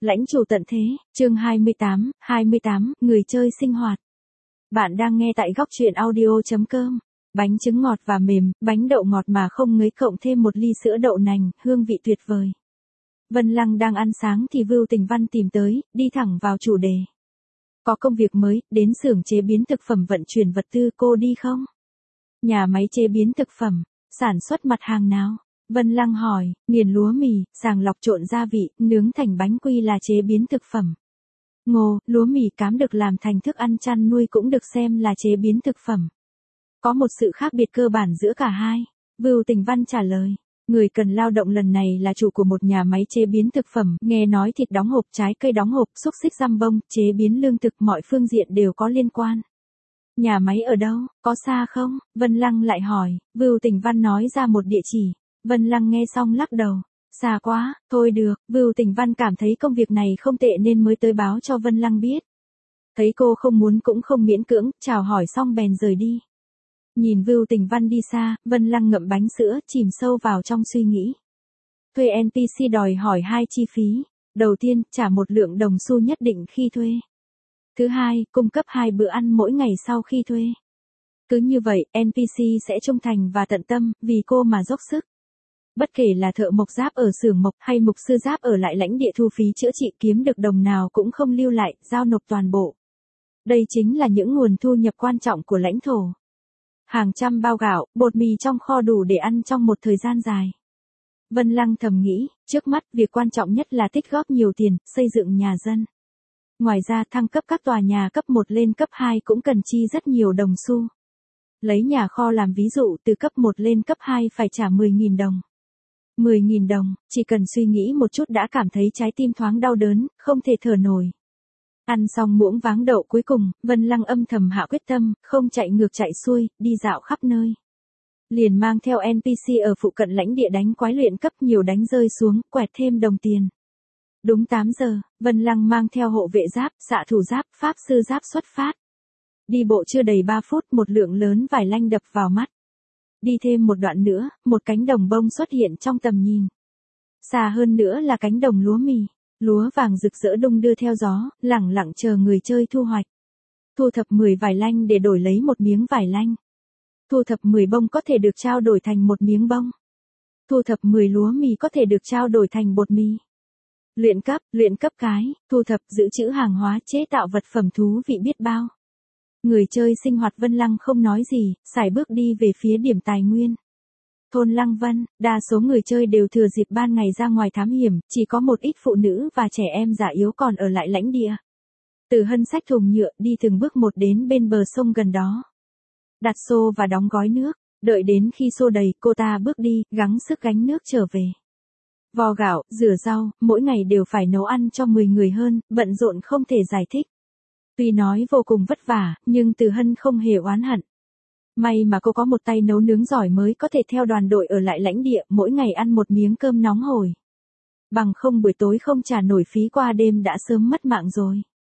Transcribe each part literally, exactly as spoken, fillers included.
Lãnh chủ tận thế, chương hai mươi tám, hai mươi tám, người chơi sinh hoạt. Bạn đang nghe tại góc truyện audio.com. Bánh trứng ngọt và mềm, bánh đậu ngọt mà không ngấy cộng thêm một ly sữa đậu nành, hương vị tuyệt vời. Vân Lăng đang ăn sáng thì Vưu Tình Văn tìm tới, đi thẳng vào chủ đề. Có công việc mới, đến xưởng chế biến thực phẩm vận chuyển vật tư, cô đi không? Nhà máy chế biến thực phẩm, sản xuất mặt hàng nào? Vân Lăng hỏi, nghiền lúa mì, sàng lọc trộn gia vị, nướng thành bánh quy là chế biến thực phẩm. Ngô, lúa mì cám được làm thành thức ăn chăn nuôi cũng được xem là chế biến thực phẩm. Có một sự khác biệt cơ bản giữa cả hai. Vưu Tình Văn trả lời, người cần lao động lần này là chủ của một nhà máy chế biến thực phẩm, nghe nói thịt đóng hộp, trái cây đóng hộp, xúc xích giam bông, chế biến lương thực, mọi phương diện đều có liên quan. Nhà máy ở đâu, có xa không? Vân Lăng lại hỏi. Vưu Tình Văn nói ra một địa chỉ. Vân Lăng nghe xong lắc đầu. Xa quá, thôi được. Vưu Tình Văn cảm thấy công việc này không tệ nên mới tới báo cho Vân Lăng biết. Thấy cô không muốn cũng không miễn cưỡng, chào hỏi xong bèn rời đi. Nhìn Vưu Tình Văn đi xa, Vân Lăng ngậm bánh sữa, chìm sâu vào trong suy nghĩ. Thuê en pê xê đòi hỏi hai chi phí. Đầu tiên, trả một lượng đồng xu nhất định khi thuê. Thứ hai, cung cấp hai bữa ăn mỗi ngày sau khi thuê. Cứ như vậy, en pê xê sẽ trung thành và tận tâm, vì cô mà dốc sức. Bất kể là thợ mộc giáp ở xưởng mộc hay mục sư giáp ở lại lãnh địa thu phí chữa trị, kiếm được đồng nào cũng không lưu lại, giao nộp toàn bộ. Đây chính là những nguồn thu nhập quan trọng của lãnh thổ. Hàng trăm bao gạo, bột mì trong kho đủ để ăn trong một thời gian dài. Vân Lăng thầm nghĩ, trước mắt việc quan trọng nhất là tích góp nhiều tiền, xây dựng nhà dân. Ngoài ra thăng cấp các tòa nhà cấp một lên cấp hai cũng cần chi rất nhiều đồng xu. Lấy nhà kho làm ví dụ, từ cấp một lên cấp hai phải trả mười nghìn đồng. mười nghìn đồng, chỉ cần suy nghĩ một chút đã cảm thấy trái tim thoáng đau đớn, không thể thở nổi. Ăn xong muỗng váng đậu cuối cùng, Vân Lăng âm thầm hạ quyết tâm, không chạy ngược chạy xuôi, đi dạo khắp nơi. Liền mang theo en pê xê ở phụ cận lãnh địa đánh quái luyện cấp, nhiều đánh rơi xuống, quẹt thêm đồng tiền. Đúng tám giờ, Vân Lăng mang theo hộ vệ giáp, xạ thủ giáp, pháp sư giáp xuất phát. Đi bộ chưa đầy ba phút, một lượng lớn vải lanh đập vào mắt. Đi thêm một đoạn nữa, một cánh đồng bông xuất hiện trong tầm nhìn. Xa hơn nữa là cánh đồng lúa mì. Lúa vàng rực rỡ đung đưa theo gió, lẳng lặng chờ người chơi thu hoạch. Thu thập mười vải lanh để đổi lấy một miếng vải lanh. Thu thập mười bông có thể được trao đổi thành một miếng bông. Thu thập mười lúa mì có thể được trao đổi thành bột mì. Luyện cấp, luyện cấp cái, thu thập, giữ trữ hàng hóa, chế tạo vật phẩm thú vị biết bao. Người chơi sinh hoạt Vân Lăng không nói gì, sải bước đi về phía điểm tài nguyên. Thôn Lăng Vân, đa số người chơi đều thừa dịp ban ngày ra ngoài thám hiểm, chỉ có một ít phụ nữ và trẻ em già yếu còn ở lại lãnh địa. Từ Hân xách thùng nhựa đi từng bước một đến bên bờ sông gần đó. Đặt xô và đóng gói nước, đợi đến khi xô đầy, cô ta bước đi, gắng sức gánh nước trở về. Vo gạo, rửa rau, mỗi ngày đều phải nấu ăn cho mười người hơn, bận rộn không thể giải thích. Tuy nói vô cùng vất vả, nhưng Từ Hân không hề oán hận. May mà cô có một tay nấu nướng giỏi mới có thể theo đoàn đội ở lại lãnh địa, mỗi ngày ăn một miếng cơm nóng hổi. Bằng không buổi tối không trả nổi phí qua đêm đã sớm mất mạng rồi.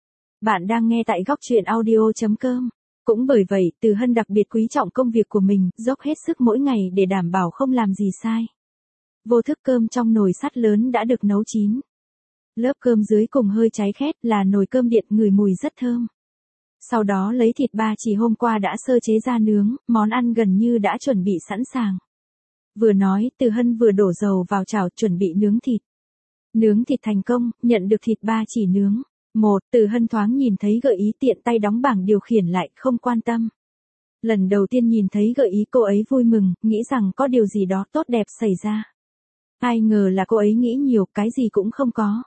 Bạn đang nghe tại góc truyện audio.com. Cũng bởi vậy, Từ Hân đặc biệt quý trọng công việc của mình, dốc hết sức mỗi ngày để đảm bảo không làm gì sai. Vô thức cơm trong nồi sắt lớn đã được nấu chín. Lớp cơm dưới cùng hơi cháy khét là nồi cơm điện, ngửi mùi rất thơm. Sau đó lấy thịt ba chỉ hôm qua đã sơ chế ra nướng, món ăn gần như đã chuẩn bị sẵn sàng. Vừa nói, Từ Hân vừa đổ dầu vào chảo chuẩn bị nướng thịt. Nướng thịt thành công, nhận được thịt ba chỉ nướng. Một, Từ Hân thoáng nhìn thấy gợi ý, tiện tay đóng bảng điều khiển lại, không quan tâm. Lần đầu tiên nhìn thấy gợi ý cô ấy vui mừng, nghĩ rằng có điều gì đó tốt đẹp xảy ra. Ai ngờ là cô ấy nghĩ nhiều, cái gì cũng không có.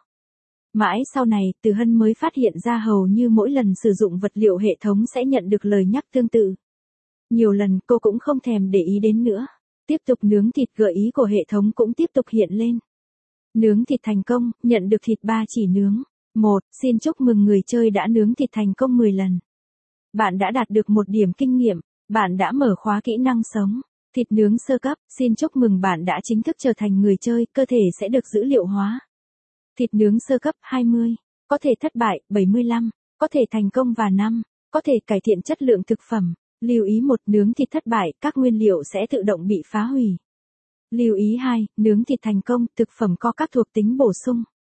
Mãi sau này, Từ Hân mới phát hiện ra hầu như mỗi lần sử dụng vật liệu hệ thống sẽ nhận được lời nhắc tương tự. Nhiều lần cô cũng không thèm để ý đến nữa. Tiếp tục nướng thịt, gợi ý của hệ thống cũng tiếp tục hiện lên. Nướng thịt thành công, nhận được thịt ba chỉ nướng. Một, xin chúc mừng người chơi đã nướng thịt thành công mười lần. Bạn đã đạt được một điểm kinh nghiệm. Bạn đã mở khóa kỹ năng sống. Thịt nướng sơ cấp, xin chúc mừng bạn đã chính thức trở thành người chơi, cơ thể sẽ được dữ liệu hóa. Thịt nướng sơ cấp hai mươi, có thể thất bại bảy mươi lăm, có thể thành công và năm, có thể cải thiện chất lượng thực phẩm. Lưu ý một, nướng thịt thất bại, các nguyên liệu sẽ tự động bị phá hủy. Lưu ý hai, nướng thịt thành công, thực phẩm có các thuộc tính bổ sung.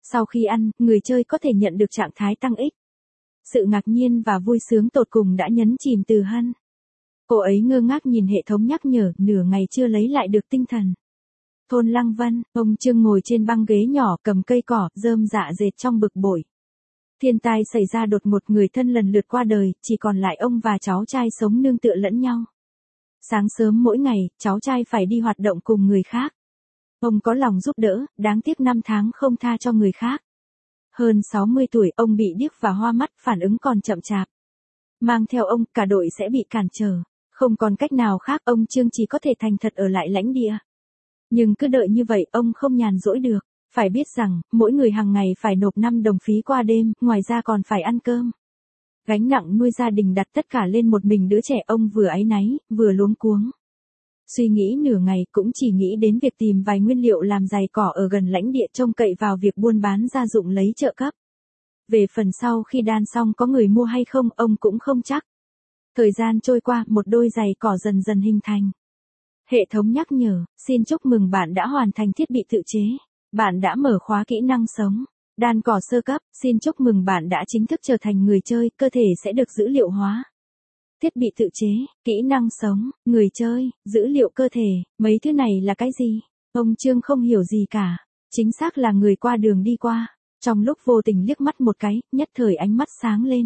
Sau khi ăn, người chơi có thể nhận được trạng thái tăng ích. Sự ngạc nhiên và vui sướng tột cùng đã nhấn chìm Từ Hân. Cô ấy ngơ ngác nhìn hệ thống nhắc nhở, nửa ngày chưa lấy lại được tinh thần. Thôn Lăng Vân, ông Trương ngồi trên băng ghế nhỏ cầm cây cỏ, rơm dạ dệt trong bực bội. Thiên tai xảy ra đột ngột, người thân lần lượt qua đời, chỉ còn lại ông và cháu trai sống nương tựa lẫn nhau. Sáng sớm mỗi ngày, cháu trai phải đi hoạt động cùng người khác. Ông có lòng giúp đỡ, đáng tiếc năm tháng không tha cho người khác. Hơn sáu mươi tuổi, ông bị điếc và hoa mắt, phản ứng còn chậm chạp. Mang theo ông, cả đội sẽ bị cản trở. Không còn cách nào khác, ông Trương chỉ có thể thành thật ở lại lãnh địa. Nhưng cứ đợi như vậy, ông không nhàn rỗi được. Phải biết rằng, mỗi người hàng ngày phải nộp năm đồng phí qua đêm, ngoài ra còn phải ăn cơm. Gánh nặng nuôi gia đình đặt tất cả lên một mình đứa trẻ, ông vừa áy náy, vừa luống cuống. Suy nghĩ nửa ngày cũng chỉ nghĩ đến việc tìm vài nguyên liệu làm giày cỏ ở gần lãnh địa, trông cậy vào việc buôn bán gia dụng lấy trợ cấp. Về phần sau khi đan xong có người mua hay không, ông cũng không chắc. Thời gian trôi qua, một đôi giày cỏ dần dần hình thành. Hệ thống nhắc nhở, xin chúc mừng bạn đã hoàn thành thiết bị tự chế. Bạn đã mở khóa kỹ năng sống. Đan cỏ sơ cấp, xin chúc mừng bạn đã chính thức trở thành người chơi, cơ thể sẽ được dữ liệu hóa. Thiết bị tự chế, kỹ năng sống, người chơi, dữ liệu cơ thể, mấy thứ này là cái gì? Ông Trương không hiểu gì cả. Chính xác là người qua đường đi qua. Trong lúc vô tình liếc mắt một cái, nhất thời ánh mắt sáng lên.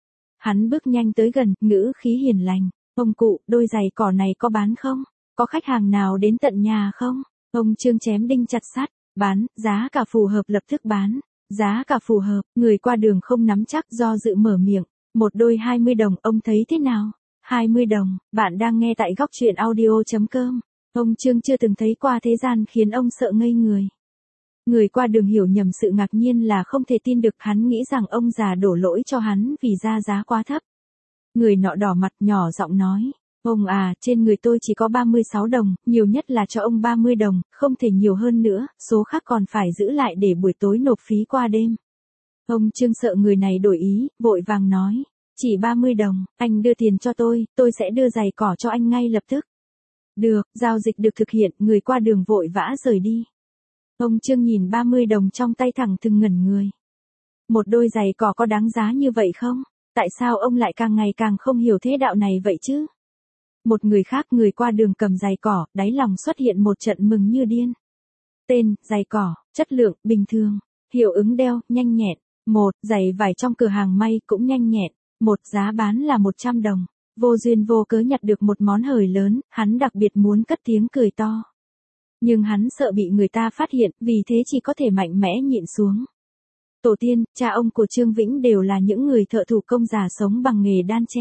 Hắn bước nhanh tới gần, ngữ khí hiền lành. Ông cụ, đôi giày cỏ này có bán không? Có khách hàng nào đến tận nhà không? Ông Trương chém đinh chặt sắt. Bán, giá cả phù hợp lập tức bán. Giá cả phù hợp, người qua đường không nắm chắc do dự mở miệng. Một đôi hai mươi đồng, ông thấy thế nào? hai mươi đồng, bạn đang nghe tại góc truyện audio chấm com. Ông Trương chưa từng thấy qua thế gian khiến ông sợ ngây người. Người qua đường hiểu nhầm sự ngạc nhiên là không thể tin được, hắn nghĩ rằng ông già đổ lỗi cho hắn vì ra giá quá thấp. Người nọ đỏ mặt nhỏ giọng nói. Ông à, trên người tôi chỉ có ba mươi sáu đồng, nhiều nhất là cho ông ba mươi đồng, không thể nhiều hơn nữa, số khác còn phải giữ lại để buổi tối nộp phí qua đêm. Ông Trương sợ người này đổi ý, vội vàng nói. Chỉ ba mươi đồng, anh đưa tiền cho tôi, tôi sẽ đưa giày cỏ cho anh ngay lập tức. Được, giao dịch được thực hiện, người qua đường vội vã rời đi. Ông Trương nhìn ba mươi đồng trong tay thẳng thừng ngẩn người. Một đôi giày cỏ có đáng giá như vậy không? Tại sao ông lại càng ngày càng không hiểu thế đạo này vậy chứ? Một người khác, người qua đường cầm giày cỏ, đáy lòng xuất hiện một trận mừng như điên. Tên, giày cỏ, chất lượng, bình thường. Hiệu ứng đeo, nhanh nhẹn. Một, giày vải trong cửa hàng may cũng nhanh nhẹn. Một, giá bán là một trăm đồng. Vô duyên vô cớ nhặt được một món hời lớn, hắn đặc biệt muốn cất tiếng cười to. Nhưng hắn sợ bị người ta phát hiện, vì thế chỉ có thể mạnh mẽ nhịn xuống. Tổ tiên, cha ông của Trương Vĩnh đều là những người thợ thủ công già sống bằng nghề đan tre.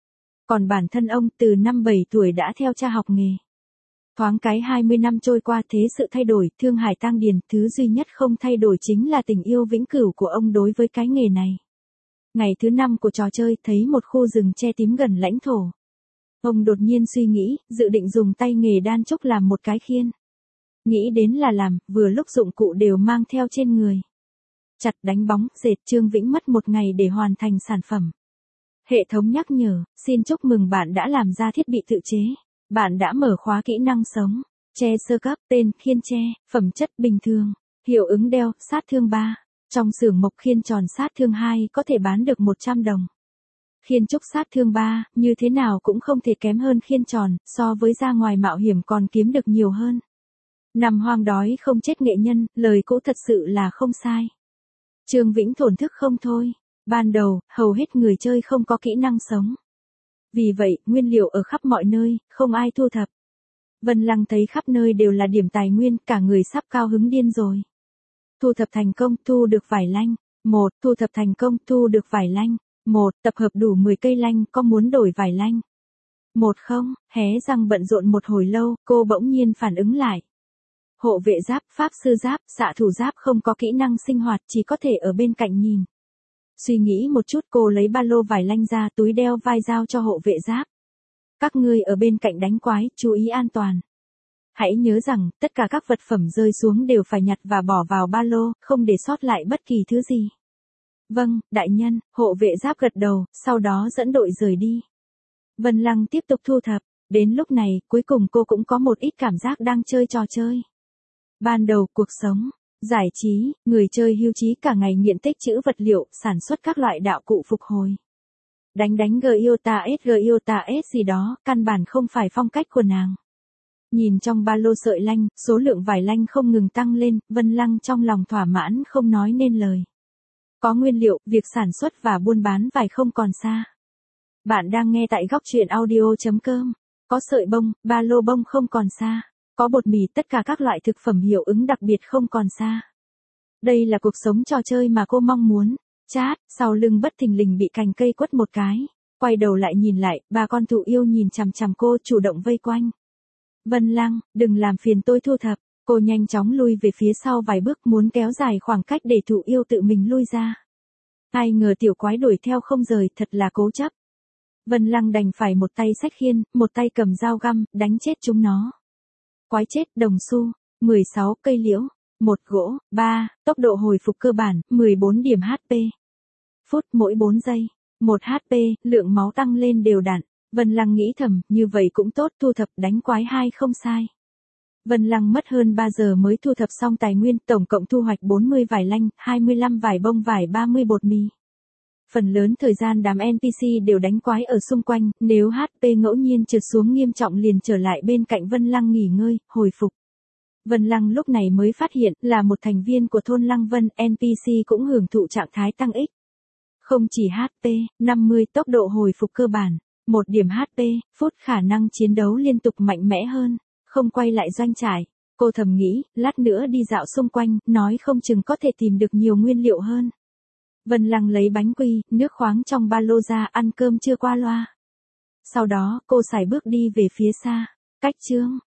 Còn bản thân ông từ năm bảy tuổi đã theo cha học nghề. Thoáng cái hai mươi năm trôi qua, thế sự thay đổi, thương hải tang điền, thứ duy nhất không thay đổi chính là tình yêu vĩnh cửu của ông đối với cái nghề này. Ngày thứ năm của trò chơi, thấy một khu rừng tre tím gần lãnh thổ. Ông đột nhiên suy nghĩ, dự định dùng tay nghề đan trúc làm một cái khiên. Nghĩ đến là làm, vừa lúc dụng cụ đều mang theo trên người. Chặt, đánh bóng, dệt, Trương Vĩnh mất một ngày để hoàn thành sản phẩm. Hệ thống nhắc nhở, xin chúc mừng bạn đã làm ra thiết bị tự chế. Bạn đã mở khóa kỹ năng sống. Tre sơ cấp, tên, khiên tre, phẩm chất, bình thường. Hiệu ứng đeo, sát thương ba. Trong xưởng mộc khiên tròn sát thương hai có thể bán được một trăm đồng. Khiên trúc sát thương ba, như thế nào cũng không thể kém hơn khiên tròn, so với ra ngoài mạo hiểm còn kiếm được nhiều hơn. Nằm hoang đói không chết nghệ nhân, lời cũ thật sự là không sai. Trương Vĩnh thổn thức không thôi. Ban đầu, hầu hết người chơi không có kỹ năng sống. Vì vậy, nguyên liệu ở khắp mọi nơi, không ai thu thập. Vân Lăng thấy khắp nơi đều là điểm tài nguyên, cả người sắp cao hứng điên rồi. Thu thập thành công, thu được vải lanh. Một, thu thập thành công, thu được vải lanh. Một, tập hợp đủ mười cây lanh, có muốn đổi vải lanh? Một không, hé răng bận rộn một hồi lâu, cô bỗng nhiên phản ứng lại. Hộ vệ giáp, pháp sư giáp, xạ thủ giáp không có kỹ năng sinh hoạt, chỉ có thể ở bên cạnh nhìn. Suy nghĩ một chút, cô lấy ba lô vải lanh ra, túi đeo vai giao cho hộ vệ giáp. Các ngươi ở bên cạnh đánh quái, chú ý an toàn. Hãy nhớ rằng, tất cả các vật phẩm rơi xuống đều phải nhặt và bỏ vào ba lô, không để sót lại bất kỳ thứ gì. Vâng, đại nhân, hộ vệ giáp gật đầu, sau đó dẫn đội rời đi. Vân Lăng tiếp tục thu thập, đến lúc này, cuối cùng cô cũng có một ít cảm giác đang chơi trò chơi. Ban đầu, cuộc sống, giải trí, người chơi hưu trí cả ngày nghiện tích trữ vật liệu, sản xuất các loại đạo cụ phục hồi. Đánh đánh Giota S Giota S gì đó, căn bản không phải phong cách của nàng. Nhìn trong ba lô sợi lanh, số lượng vải lanh không ngừng tăng lên, Vân Lăng trong lòng thỏa mãn không nói nên lời. Có nguyên liệu, việc sản xuất và buôn bán vải không còn xa. Bạn đang nghe tại góc truyện audio chấm com. Có sợi bông, ba lô bông không còn xa. Có bột mì, tất cả các loại thực phẩm hiệu ứng đặc biệt không còn xa. Đây là cuộc sống trò chơi mà cô mong muốn. Chát, sau lưng bất thình lình bị cành cây quất một cái. Quay đầu lại nhìn lại, ba con thụ yêu nhìn chằm chằm cô chủ động vây quanh. Vân Lăng, đừng làm phiền tôi thu thập. Cô nhanh chóng lui về phía sau vài bước muốn kéo dài khoảng cách để thụ yêu tự mình lui ra. Ai ngờ tiểu quái đuổi theo không rời, thật là cố chấp. Vân Lăng đành phải một tay xách khiên, một tay cầm dao găm, đánh chết chúng nó. Quái chết, đồng xu, mười sáu cây liễu, một gỗ, ba, tốc độ hồi phục cơ bản, mười bốn điểm hát pê. Phút mỗi bốn giây, một hát pê, lượng máu tăng lên đều đặn. Vân Lăng nghĩ thầm, như vậy cũng tốt, thu thập đánh quái hai không sai. Vân Lăng mất hơn ba giờ mới thu thập xong tài nguyên, tổng cộng thu hoạch bốn mươi vải lanh, hai mươi lăm vải bông vải, ba mươi bột mì. Phần lớn thời gian đám en pê xê đều đánh quái ở xung quanh, nếu hát pê ngẫu nhiên trượt xuống nghiêm trọng liền trở lại bên cạnh Vân Lăng nghỉ ngơi, hồi phục. Vân Lăng lúc này mới phát hiện là một thành viên của thôn Lăng Vân, en pê xê cũng hưởng thụ trạng thái tăng ích. Không chỉ hát pê, năm mươi tốc độ hồi phục cơ bản, một điểm hát pê, phút khả năng chiến đấu liên tục mạnh mẽ hơn, không quay lại doanh trại. Cô thầm nghĩ, lát nữa đi dạo xung quanh, nói không chừng có thể tìm được nhiều nguyên liệu hơn. Vân Lăng lấy bánh quy, nước khoáng trong ba lô ra ăn cơm trưa qua loa. Sau đó, cô sải bước đi về phía xa. Cách chương.